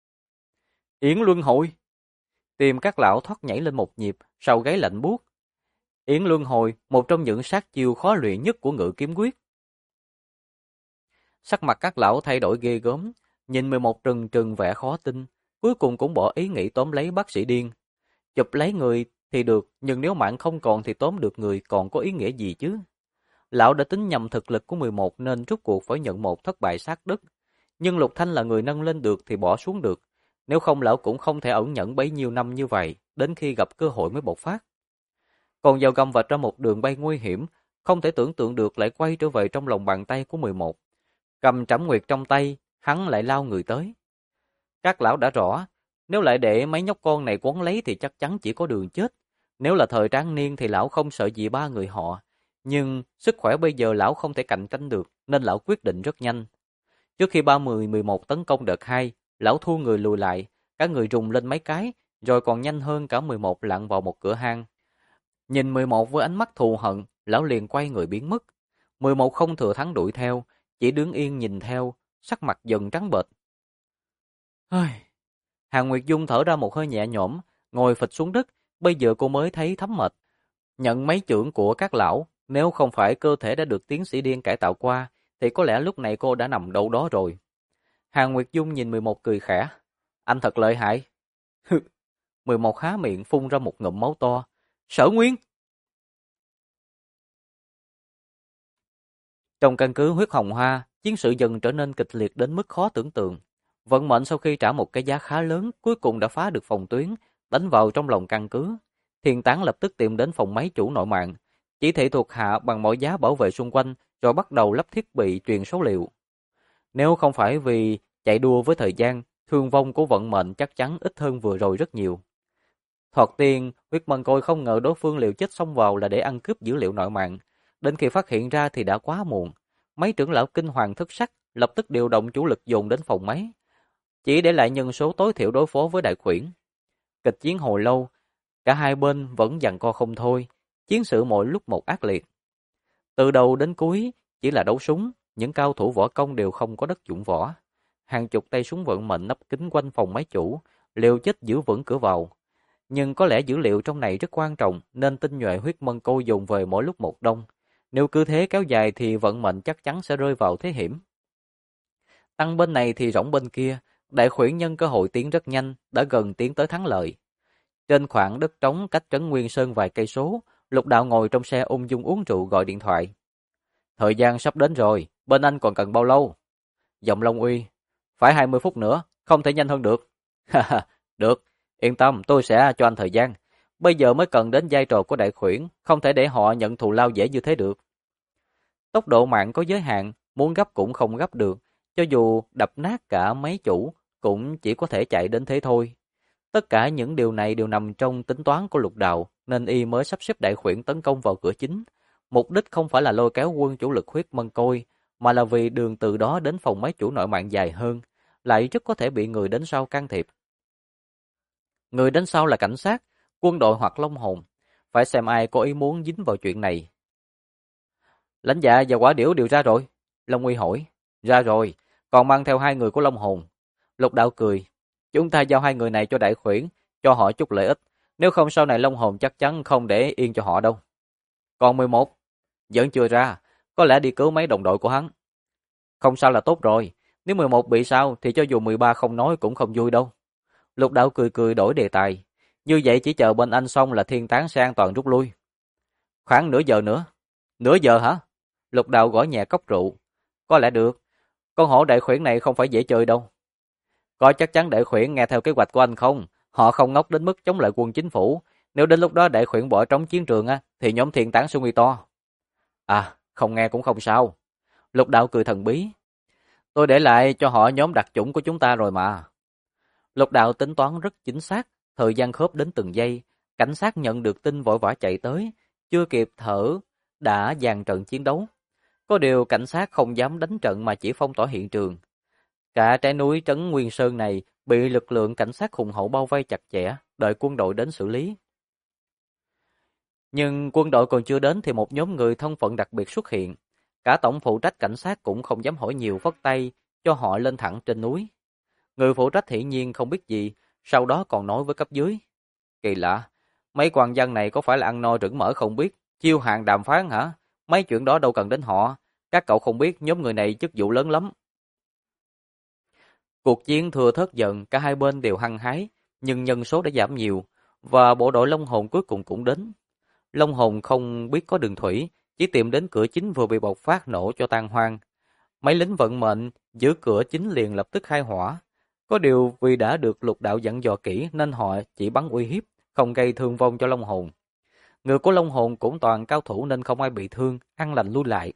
Yến Luân Hồi! Tim các lão thoát nhảy lên một nhịp, sau gáy lạnh buốt. Yến Luân Hồi, một trong những sát chiêu khó luyện nhất của Ngự Kiếm Quyết. Sắc mặt các lão thay đổi ghê gớm, nhìn 11 trừng trừng vẻ khó tin, cuối cùng cũng bỏ ý nghĩ tóm lấy bác sĩ điên. Chụp lấy người thì được, nhưng nếu mạng không còn thì tóm được người còn có ý nghĩa gì chứ? Lão đã tính nhầm thực lực của 11 nên rút cuộc phải nhận một thất bại sát đất. Nhưng Lục Thanh là người nâng lên được thì bỏ xuống được. Nếu không lão cũng không thể ẩn nhẫn bấy nhiêu năm như vậy, đến khi gặp cơ hội mới bộc phát. Còn dao găm vạch ra một đường bay nguy hiểm, không thể tưởng tượng được lại quay trở về trong lòng bàn tay của 11. Cầm trảm nguyệt trong tay, hắn lại lao người tới. Các lão đã rõ, nếu lại để mấy nhóc con này quấn lấy thì chắc chắn chỉ có đường chết. Nếu là thời tráng niên thì lão không sợ gì ba người họ. Nhưng sức khỏe bây giờ lão không thể cạnh tranh được, nên lão quyết định rất nhanh. Trước khi 11 tấn công đợt 2, lão thu người lùi lại, cả người rùng lên mấy cái, rồi còn nhanh hơn cả 11 lặn vào một cửa hang. Nhìn 11 với ánh mắt thù hận, lão liền quay người biến mất. 11 không thừa thắng đuổi theo, chỉ đứng yên nhìn theo, sắc mặt dần trắng bệch. Hàn Nguyệt Dung thở ra một hơi nhẹ nhõm, ngồi phịch xuống đất, bây giờ cô mới thấy thấm mệt. Nhận mấy chưởng của các lão, nếu không phải cơ thể đã được tiến sĩ điên cải tạo qua, thì có lẽ lúc này cô đã nằm đâu đó rồi. Hàn Nguyệt Dung nhìn 11 cười khẽ. Anh thật lợi hại. 11 há miệng phun ra một ngụm máu to. Sở Nguyên! Trong căn cứ huyết hồng hoa, chiến sự dần trở nên kịch liệt đến mức khó tưởng tượng. Vận mệnh sau khi trả một cái giá khá lớn, cuối cùng đã phá được phòng tuyến, đánh vào trong lòng căn cứ. Thiên Tán lập tức tìm đến phòng máy chủ nội mạng, chỉ thị thuộc hạ bằng mọi giá bảo vệ xung quanh, rồi bắt đầu lắp thiết bị truyền số liệu. Nếu không phải vì chạy đua với thời gian, thương vong của vận mệnh chắc chắn ít hơn vừa rồi rất nhiều. Thoạt tiên, huyết mân côi không ngờ đối phương liều chết xông vào là để ăn cướp dữ liệu nội mạng. Đến khi phát hiện ra thì đã quá muộn. Mấy trưởng lão kinh hoàng thất sắc, lập tức điều động chủ lực dồn đến phòng máy, chỉ để lại nhân số tối thiểu đối phó với đại khuyển. Kịch chiến hồi lâu, cả hai bên vẫn giằng co không thôi, chiến sự mỗi lúc một ác liệt. Từ đầu đến cuối chỉ là đấu súng, những cao thủ võ công đều không có đất dụng võ. Hàng chục tay súng vận mệnh nấp kín quanh phòng máy chủ, liều chết giữ vững cửa vào. Nhưng có lẽ dữ liệu trong này rất quan trọng nên tinh nhuệ huyết mân cô dùng về mỗi lúc một đông. Nếu cứ thế kéo dài thì vận mệnh chắc chắn sẽ rơi vào thế hiểm. Tăng bên này thì rỗng bên kia, đại khuyển nhân cơ hội tiến rất nhanh, đã gần tiến tới thắng lợi. Trên khoảng đất trống cách trấn Nguyên Sơn vài cây số, Lục Đạo ngồi trong xe ung dung uống rượu gọi điện thoại. Thời gian sắp đến rồi, bên anh còn cần bao lâu? Giọng Long Uy, phải 20 phút nữa, không thể nhanh hơn được. Được, yên tâm, tôi sẽ cho anh thời gian. Bây giờ mới cần đến vai trò của đại khuyển, không thể để họ nhận thù lao dễ như thế được. Tốc độ mạng có giới hạn, muốn gấp cũng không gấp được, cho dù đập nát cả máy chủ, cũng chỉ có thể chạy đến thế thôi. Tất cả những điều này đều nằm trong tính toán của Lục Đạo, nên y mới sắp xếp đại khuyển tấn công vào cửa chính. Mục đích không phải là lôi kéo quân chủ lực huyết mân côi, mà là vì đường từ đó đến phòng máy chủ nội mạng dài hơn, lại rất có thể bị người đến sau can thiệp. Người đến sau là cảnh sát, quân đội hoặc long hồn, phải xem ai có ý muốn dính vào chuyện này. Lãnh dạ và quả điểu đều ra rồi? Long Uy hỏi. Ra rồi, còn mang theo 2 người của long hồn. Lục Đạo cười. Chúng ta giao 2 người này cho đại khuyển, cho họ chút lợi ích. Nếu không sau này long hồn chắc chắn không để yên cho họ đâu. Còn 11, vẫn chưa ra, có lẽ đi cứu mấy đồng đội của hắn. Không sao là tốt rồi, nếu 11 bị sao thì cho dù 13 không nói cũng không vui đâu. Lục Đạo cười cười đổi đề tài. Như vậy chỉ chờ bên anh xong là Thiên Tán sẽ an toàn rút lui. Khoảng nửa giờ nữa. Nửa giờ hả? Lục Đạo gõ nhẹ cốc rượu. Có lẽ được. Con hổ đại khuyển này không phải dễ chơi đâu. Có chắc chắn đại khuyển nghe theo kế hoạch của anh không? Họ không ngốc đến mức chống lại quân chính phủ. Nếu đến lúc đó đại khuyển bỏ trống chiến trường thì nhóm Thiên Tán sẽ nguy to. À, không nghe cũng không sao. Lục Đạo cười thần bí. Tôi để lại cho họ nhóm đặc chủng của chúng ta rồi mà. Lục Đạo tính toán rất chính xác, thời gian khớp đến từng giây. Cảnh sát nhận được tin vội vã chạy tới, chưa kịp thở đã dàn trận chiến đấu. Có điều cảnh sát không dám đánh trận mà chỉ phong tỏa hiện trường. Cả trái núi trấn Nguyên Sơn này bị lực lượng cảnh sát hùng hậu bao vây chặt chẽ, đợi quân đội đến xử lý. Nhưng quân đội còn chưa đến thì một nhóm người thân phận đặc biệt xuất hiện. Cả tổng phụ trách cảnh sát cũng không dám hỏi nhiều, phất tay cho họ lên thẳng trên núi. Người phụ trách hiển nhiên không biết gì, sau đó còn nói với cấp dưới. Kỳ lạ, mấy quan dân này có phải là ăn no rửng mỡ không biết, chiêu hàng đàm phán hả? Mấy chuyện đó đâu cần đến họ, các cậu không biết nhóm người này chức vụ lớn lắm. Cuộc chiến thưa thớt dần, cả hai bên đều hăng hái, nhưng nhân số đã giảm nhiều, và bộ đội Long Hồn cuối cùng cũng đến. Long Hồn không biết có đường thủy, chỉ tìm đến cửa chính vừa bị bộc phát nổ cho tan hoang. Mấy lính vận mệnh giữ cửa chính liền lập tức khai hỏa. Có điều vì đã được Lục Đạo dặn dò kỹ nên họ chỉ bắn uy hiếp, không gây thương vong cho Long Hồn. Người của Long Hồn cũng toàn cao thủ nên không ai bị thương, an lành lui lại.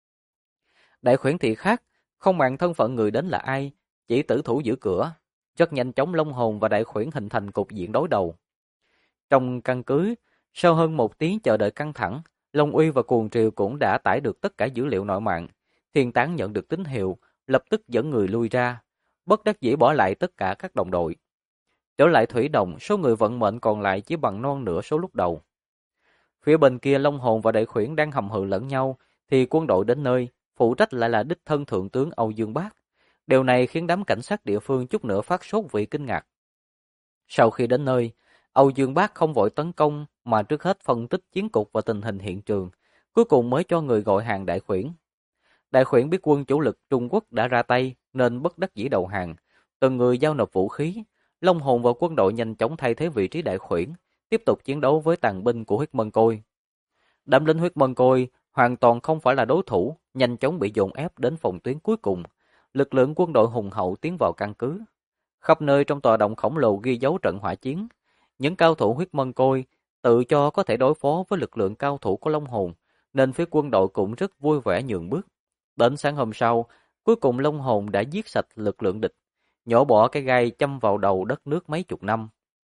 Đại khuyển thì khác, không màng thân phận người đến là ai, chỉ tử thủ giữ cửa. Rất nhanh chóng Long Hồn và Đại khuyển hình thành cục diện đối đầu. Trong căn cứ, sau hơn 1 tiếng chờ đợi căng thẳng, Long Uy và Cuồng Triều cũng đã tải được tất cả dữ liệu nội mạng. Thiên Tán nhận được tín hiệu, lập tức dẫn người lui ra, bất đắc dĩ bỏ lại tất cả các đồng đội. Trở lại Thủy Đồng, số người vận mệnh còn lại chỉ bằng non nửa số lúc đầu. Phía bên kia Long Hồn và Đại khuyển đang hầm hừ lẫn nhau, thì quân đội đến nơi, phụ trách lại là đích thân thượng tướng Âu Dương Bác. Điều này khiến đám cảnh sát địa phương chút nữa phát sốt vì kinh ngạc. Sau khi đến nơi, Âu Dương Bác không vội tấn công mà trước hết phân tích chiến cục và tình hình hiện trường, cuối cùng mới cho người gọi hàng Đại khuyển. Đại khuyển biết quân chủ lực Trung Quốc đã ra tay nên bất đắc dĩ đầu hàng, từng người giao nộp vũ khí. Long Hồn và quân đội nhanh chóng thay thế vị trí Đại khuyển, tiếp tục chiến đấu với tàn binh của Huyết Mân Côi. Đám lính Huyết Mân Côi hoàn toàn không phải là đối thủ, nhanh chóng bị dồn ép đến phòng tuyến cuối cùng. Lực lượng quân đội hùng hậu tiến vào căn cứ. Khắp nơi trong tòa động khổng lồ ghi dấu trận hỏa chiến. Những cao thủ Huyết Mân Côi tự cho có thể đối phó với lực lượng cao thủ của Long Hồn, nên phía quân đội cũng rất vui vẻ nhường bước. Đến sáng hôm sau, cuối cùng Long Hồn đã giết sạch lực lượng địch, nhổ bỏ cái gai châm vào đầu đất nước mấy chục năm.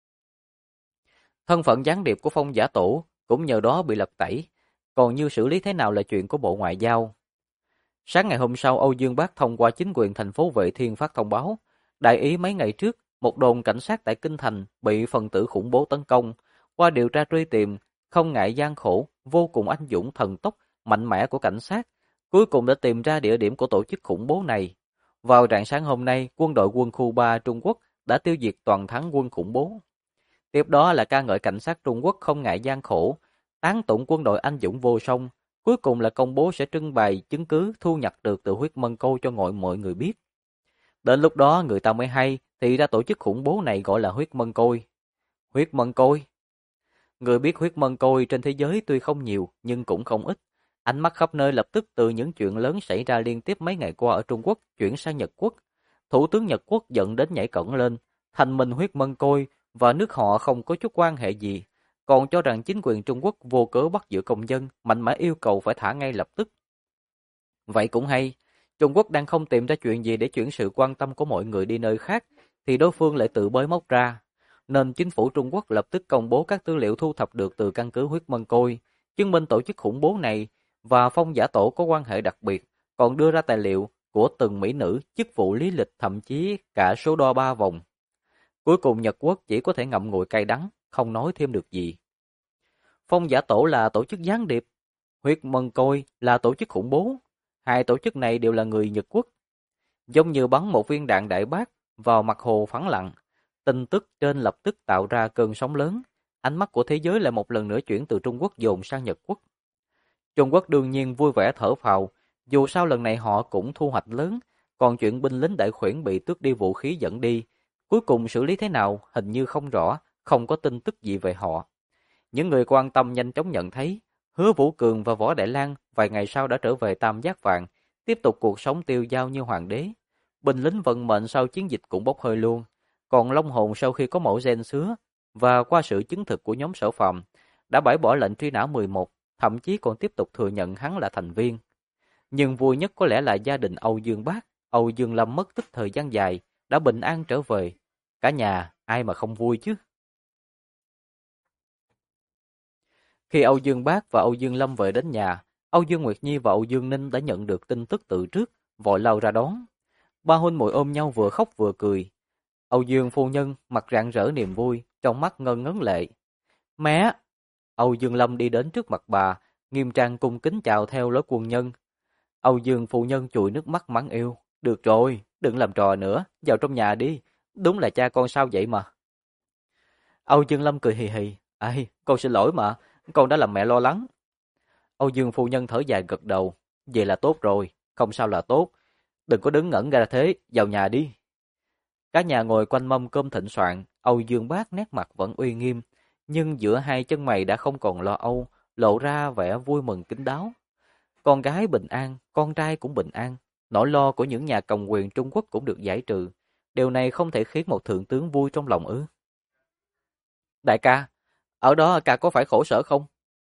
Thân phận gián điệp của Phong Giả Tổ cũng nhờ đó bị lật tẩy, còn như xử lý thế nào là chuyện của Bộ Ngoại giao. Sáng ngày hôm sau, Âu Dương Bác thông qua chính quyền thành phố Vệ Thiên phát thông báo, đại ý mấy ngày trước, một đồn cảnh sát tại Kinh Thành bị phần tử khủng bố tấn công. Qua điều tra truy tìm, không ngại gian khổ, vô cùng anh dũng thần tốc, mạnh mẽ của cảnh sát, cuối cùng đã tìm ra địa điểm của tổ chức khủng bố này. Vào rạng sáng hôm nay, quân đội quân khu 3 Trung Quốc đã tiêu diệt toàn thắng quân khủng bố. Tiếp đó là ca ngợi cảnh sát Trung Quốc không ngại gian khổ, tán tụng quân đội anh dũng vô song, cuối cùng là công bố sẽ trưng bày chứng cứ thu nhặt được từ Huyết Mân Côi cho mọi người biết. Đến lúc đó người ta mới hay thì ra tổ chức khủng bố này gọi là Huyết Mân Côi. Huyết Mân Côi. Người biết Huyết Mân Côi trên thế giới tuy không nhiều nhưng cũng không ít. Ánh mắt khắp nơi lập tức từ những chuyện lớn xảy ra liên tiếp mấy ngày qua ở Trung Quốc chuyển sang Nhật Quốc. Thủ tướng Nhật Quốc giận đến nhảy cẫng lên, thành mình Huyết Mân Côi và nước họ không có chút quan hệ gì, còn cho rằng chính quyền Trung Quốc vô cớ bắt giữ công dân, mạnh mẽ yêu cầu phải thả ngay lập tức. Vậy cũng hay, Trung Quốc đang không tìm ra chuyện gì để chuyển sự quan tâm của mọi người đi nơi khác, thì đối phương lại tự bới móc ra. Nên chính phủ Trung Quốc lập tức công bố các tư liệu thu thập được từ căn cứ Huyết Mân Côi, chứng minh tổ chức khủng bố này và Phong Giả Tổ có quan hệ đặc biệt, còn đưa ra tài liệu của từng mỹ nữ, chức vụ lý lịch, thậm chí cả số đo 3 vòng. Cuối cùng Nhật Quốc chỉ có thể ngậm ngùi cay đắng, không nói thêm được gì. Phong Giả Tổ là tổ chức gián điệp, Huyết Mân Côi là tổ chức khủng bố. Hai tổ chức này đều là người Nhật Quốc. Giống như bắn một viên đạn đại bác vào mặt hồ phẳng lặng, tin tức trên lập tức tạo ra cơn sóng lớn. Ánh mắt của thế giới lại một lần nữa chuyển từ Trung Quốc dồn sang Nhật Quốc. Trung Quốc đương nhiên vui vẻ thở phào, dù sao lần này họ cũng thu hoạch lớn, còn chuyện binh lính Đại khuyển bị tước đi vũ khí dẫn đi, cuối cùng xử lý thế nào hình như không rõ, không có tin tức gì về họ. Những người quan tâm nhanh chóng nhận thấy, Hứa Vũ Cường và Võ Đại Lang vài ngày sau đã trở về Tam Giác Vàng, tiếp tục cuộc sống tiêu dao như hoàng đế. Binh lính vận mệnh sau chiến dịch cũng bốc hơi luôn, còn Long Hồn sau khi có mẫu gen sứa và qua sự chứng thực của nhóm Sở Phàm, đã bãi bỏ lệnh truy nã 11, thậm chí còn tiếp tục thừa nhận hắn là thành viên. Nhưng vui nhất có lẽ là gia đình Âu Dương Bác, Âu Dương Lâm mất tích thời gian dài, đã bình an trở về. Cả nhà, ai mà không vui chứ? Khi Âu Dương Bác và Âu Dương Lâm về đến nhà, Âu Dương Nguyệt Nhi và Âu Dương Ninh đã nhận được tin tức từ trước, vội lao ra đón. Ba huynh muội ôm nhau vừa khóc vừa cười. Âu Dương phu nhân mặt rạng rỡ niềm vui, trong mắt ngân ngấn lệ. Mẹ! Âu Dương Lâm đi đến trước mặt bà, nghiêm trang cung kính chào theo lối quân nhân. Âu Dương phu nhân chùi nước mắt mắng yêu. Được rồi, đừng làm trò nữa, vào trong nhà đi. Đúng là cha con sao vậy mà. Âu Dương Lâm cười hì hì. Ai, con xin lỗi mà, con đã làm mẹ lo lắng. Âu Dương phu nhân thở dài gật đầu. Vậy là tốt rồi, không sao là tốt. Đừng có đứng ngẩn ra thế, vào nhà đi. Cả nhà ngồi quanh mâm cơm thịnh soạn, Âu Dương Bác nét mặt vẫn uy nghiêm, nhưng giữa hai chân mày đã không còn lo âu, lộ ra vẻ vui mừng kín đáo. Con gái bình an, con trai cũng bình an, nỗi lo của những nhà cầm quyền Trung Quốc cũng được giải trừ. Điều này không thể khiến một thượng tướng vui trong lòng ư? Đại ca, ở đó ca có phải khổ sở không?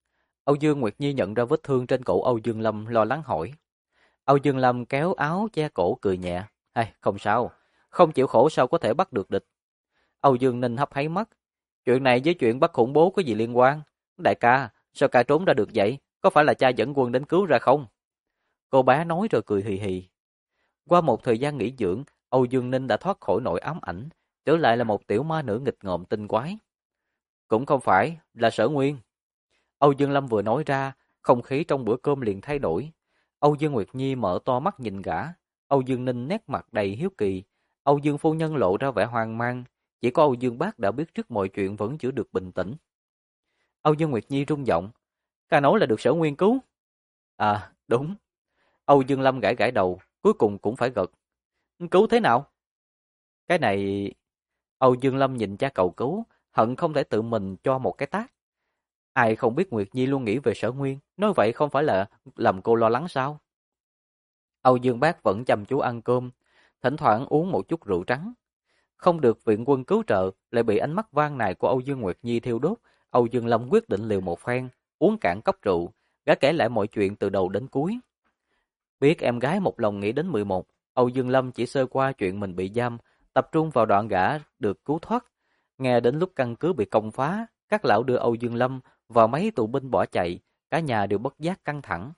Âu Dương Nguyệt Nhi nhận ra vết thương trên cổ Âu Dương Lâm, lo lắng hỏi. Âu Dương Lâm kéo áo che cổ cười nhẹ. Hay, không sao, không chịu khổ sao có thể bắt được địch. Âu Dương Ninh hấp háy mắt. Chuyện này với chuyện bắt khủng bố có gì liên quan? Đại ca, sao ca trốn ra được vậy? Có phải là cha dẫn quân đến cứu ra không? Cô bé nói rồi cười hì hì. Qua một thời gian nghỉ dưỡng, Âu Dương Ninh đã thoát khỏi nỗi ám ảnh, trở lại là một tiểu ma nữ nghịch ngợm tinh quái. Cũng không phải, là Sở Nguyên. Âu Dương Lâm vừa nói ra, không khí trong bữa cơm liền thay đổi. Âu Dương Nguyệt Nhi mở to mắt nhìn gã. Âu Dương Ninh nét mặt đầy hiếu kỳ. Âu Dương phu nhân lộ ra vẻ hoang mang. Chỉ có Âu Dương bác đã biết trước mọi chuyện vẫn giữ được bình tĩnh. Âu Dương Nguyệt Nhi rung giọng. Ca nói là được Sở Nguyên cứu. À, đúng. Âu Dương Lâm gãi gãi đầu, cuối cùng cũng phải gật. Cứu thế nào? Cái này... Âu Dương Lâm nhìn cha cầu cứu, hận không thể tự mình cho một cái tát. Ai không biết Nguyệt Nhi luôn nghĩ về Sở Nguyên, nói vậy không phải là làm cô lo lắng sao? Âu Dương bác vẫn chăm chú ăn cơm, thỉnh thoảng uống một chút rượu trắng. Không được viện quân cứu trợ, lại bị ánh mắt van nài của Âu Dương Nguyệt Nhi thiêu đốt. Âu Dương Lâm quyết định liều một phen, uống cạn cốc rượu, gã kể lại mọi chuyện từ đầu đến cuối. Biết em gái một lòng nghĩ đến 11, Âu Dương Lâm chỉ sơ qua chuyện mình bị giam, tập trung vào đoạn gã được cứu thoát. Nghe đến lúc căn cứ bị công phá, các lão đưa Âu Dương Lâm vào mấy tù binh bỏ chạy, cả nhà đều bất giác căng thẳng.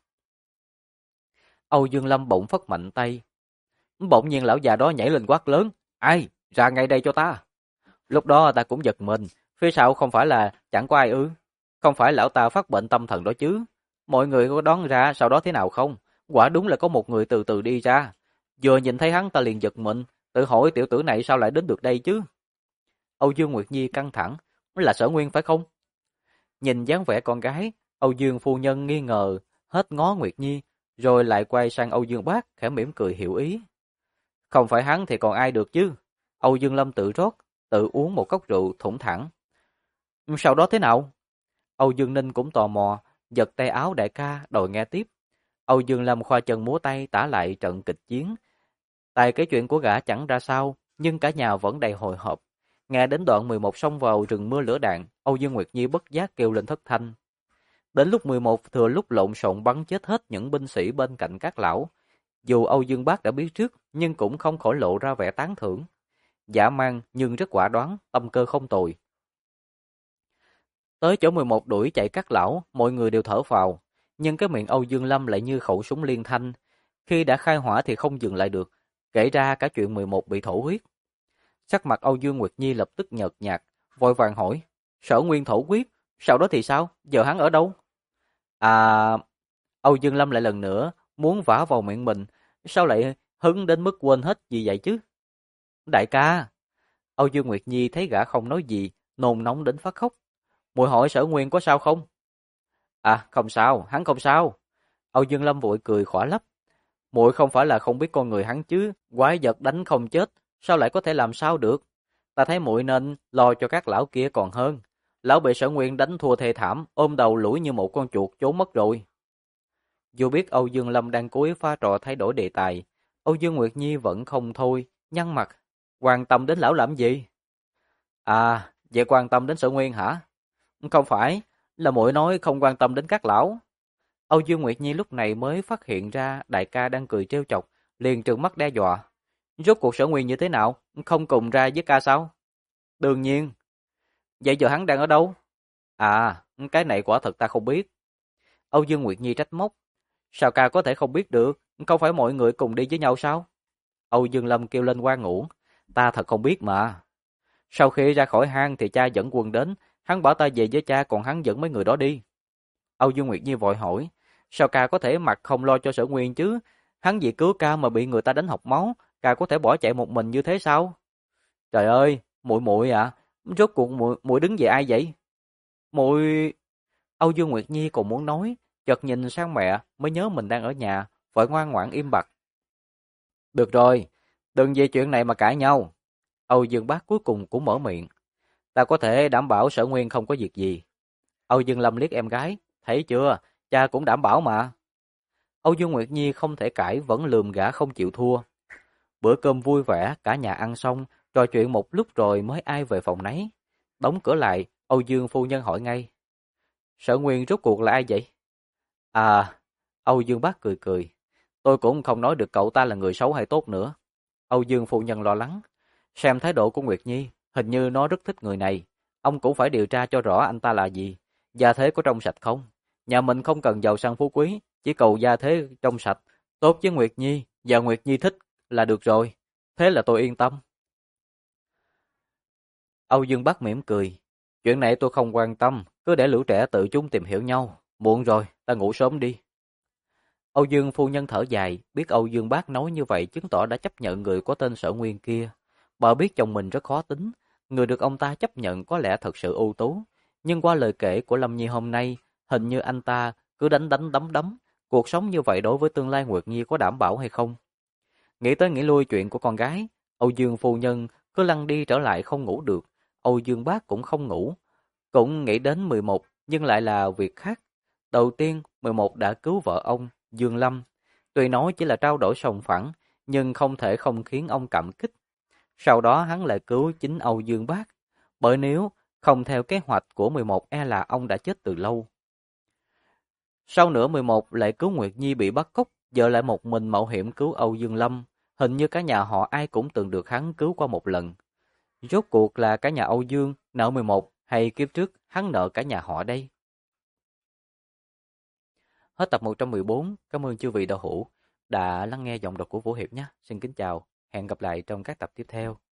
Âu Dương Lâm bỗng phất mạnh tay. Bỗng nhiên lão già đó nhảy lên quát lớn, ai, ra ngay đây cho ta. Lúc đó ta cũng giật mình, phía sau không phải là chẳng có ai ư. Không phải lão ta phát bệnh tâm thần đó chứ. Mọi người có đoán ra sau đó thế nào không? Quả đúng là có một người từ từ đi ra. Vừa nhìn thấy hắn ta liền giật mình, tự hỏi tiểu tử này sao lại đến được đây chứ? Âu Dương Nguyệt Nhi căng thẳng, là Sở Nguyên phải không? Nhìn dáng vẻ con gái, Âu Dương phu nhân nghi ngờ, hết ngó Nguyệt Nhi, rồi lại quay sang Âu Dương bác, khẽ mỉm cười hiểu ý. Không phải hắn thì còn ai được chứ? Âu Dương Lâm tự rót, tự uống một cốc rượu thủng thẳng. Sau đó thế nào? Âu Dương Ninh cũng tò mò, giật tay áo đại ca, đòi nghe tiếp. Âu Dương Lâm khoa chân múa tay tả lại trận kịch chiến. Tại cái chuyện của gã chẳng ra sao, nhưng cả nhà vẫn đầy hồi hộp. Nghe đến đoạn 11 xông vào rừng mưa lửa đạn, Âu Dương Nguyệt Nhi bất giác kêu lên thất thanh. Đến lúc 11 thừa lúc lộn xộn bắn chết hết những binh sĩ bên cạnh các lão. Dù Âu Dương Bác đã biết trước, nhưng cũng không khỏi lộ ra vẻ tán thưởng. Dã man nhưng rất quả đoán, tâm cơ không tồi. Tới chỗ 11 đuổi chạy các lão, mọi người đều thở phào. Nhưng cái miệng Âu Dương Lâm lại như khẩu súng liên thanh. Khi đã khai hỏa thì không dừng lại được, kể ra cả chuyện 11 bị thổ huyết. Sắc mặt Âu Dương Nguyệt Nhi lập tức nhợt nhạt, vội vàng hỏi, Sở Nguyên thổ huyết, sau đó thì sao, giờ hắn ở đâu? À, Âu Dương Lâm lại lần nữa, muốn vả vào miệng mình, sao lại hứng đến mức quên hết gì vậy chứ? Đại ca, Âu Dương Nguyệt Nhi thấy gã không nói gì, nôn nóng đến phát khóc. Muội hỏi Sở Nguyên có sao không? À, không sao, hắn không sao. Âu Dương Lâm vội cười khỏa lấp. Muội không phải là không biết con người hắn chứ, quái vật đánh không chết, sao lại có thể làm sao được? Ta thấy muội nên lo cho các lão kia còn hơn. Lão bị Sở Nguyên đánh thua thê thảm, ôm đầu lủi như một con chuột trốn mất rồi. Dù biết Âu Dương Lâm đang cố ý pha trò thay đổi đề tài, Âu Dương Nguyệt Nhi vẫn không thôi, nhăn mặt. Quan tâm đến lão làm gì? À, vậy quan tâm đến Sở Nguyên hả? Không phải, là muội nói không quan tâm đến các lão. Âu Dương Nguyệt Nhi lúc này mới phát hiện ra đại ca đang cười trêu chọc, liền trừng mắt đe dọa. Rốt cuộc Sở Nguyên như thế nào? Không cùng ra với ca sao? Đương nhiên. Vậy giờ hắn đang ở đâu? À, cái này quả thật ta không biết. Âu Dương Nguyệt Nhi trách móc. Sao ca có thể không biết được? Không phải mọi người cùng đi với nhau sao? Âu Dương Lâm kêu lên oan uổng. Ta thật không biết mà. Sau khi ra khỏi hang thì cha dẫn quân đến. Hắn bảo ta về với cha còn hắn dẫn mấy người đó đi. Âu Dương Nguyệt Nhi vội hỏi. Sao ca có thể mặc không lo cho Sở Nguyên chứ? Hắn vì cứu ca mà bị người ta đánh học máu. Ca có thể bỏ chạy một mình như thế sao? Trời ơi, muội muội à, rốt cuộc muội đứng về ai vậy? Muội... Âu Dương Nguyệt Nhi còn muốn nói, chợt nhìn sang mẹ mới nhớ mình đang ở nhà, vội ngoan ngoãn im bặt. Được rồi, đừng vì chuyện này mà cãi nhau. Âu Dương Bác cuối cùng cũng mở miệng. Ta có thể đảm bảo Sở Nguyên không có việc gì. Âu Dương Lâm liếc em gái, thấy chưa, cha cũng đảm bảo mà. Âu Dương Nguyệt Nhi không thể cãi, vẫn lườm gã không chịu thua. Bữa cơm vui vẻ, cả nhà ăn xong, trò chuyện một lúc rồi mới ai về phòng nấy. Đóng cửa lại, Âu Dương phu nhân hỏi ngay. Sở Nguyên rốt cuộc là ai vậy? À, Âu Dương Bác cười cười. Tôi cũng không nói được cậu ta là người xấu hay tốt nữa. Âu Dương phu nhân lo lắng. Xem thái độ của Nguyệt Nhi, hình như nó rất thích người này. Ông cũng phải điều tra cho rõ anh ta là gì. Gia thế có trong sạch không? Nhà mình không cần giàu sang phú quý, chỉ cầu gia thế trong sạch. Tốt với Nguyệt Nhi, và Nguyệt Nhi thích là được rồi. Thế là tôi yên tâm. Âu Dương Bác mỉm cười. Chuyện này tôi không quan tâm, cứ để lũ trẻ tự chúng tìm hiểu nhau. Muộn rồi, ta ngủ sớm đi. Âu Dương phu nhân thở dài, biết Âu Dương Bác nói như vậy chứng tỏ đã chấp nhận người có tên Sở Nguyên kia. Bà biết chồng mình rất khó tính, người được ông ta chấp nhận có lẽ thật sự ưu tú. Nhưng qua lời kể của Lâm Nhi hôm nay, hình như anh ta cứ đánh đánh đấm đấm. Cuộc sống như vậy đối với tương lai Nguyệt Nhi có đảm bảo hay không? Nghĩ tới nghĩ lui chuyện của con gái, Âu Dương phu nhân cứ lăn đi trở lại không ngủ được. Âu Dương Bác cũng không ngủ, cũng nghĩ đến 11 nhưng lại là việc khác. Đầu tiên, 11 đã cứu vợ ông, Dương Lâm. Tuy nói chỉ là trao đổi sòng phẳng, nhưng không thể không khiến ông cảm kích. Sau đó hắn lại cứu chính Âu Dương Bác. Bởi nếu không theo kế hoạch của 11 e là ông đã chết từ lâu. Sau nữa 11 lại cứu Nguyệt Nhi bị bắt cóc, giờ lại một mình mạo hiểm cứu Âu Dương Lâm. Hình như cả nhà họ ai cũng từng được hắn cứu qua một lần. Rốt cuộc là cả nhà Âu Dương nợ 11 hay kiếp trước hắn nợ cả nhà họ đây? Hết tập 114. Cảm ơn chư vị đạo hữu đã lắng nghe giọng đọc của Vũ Hiệp nhé. Xin kính chào. Hẹn gặp lại trong các tập tiếp theo.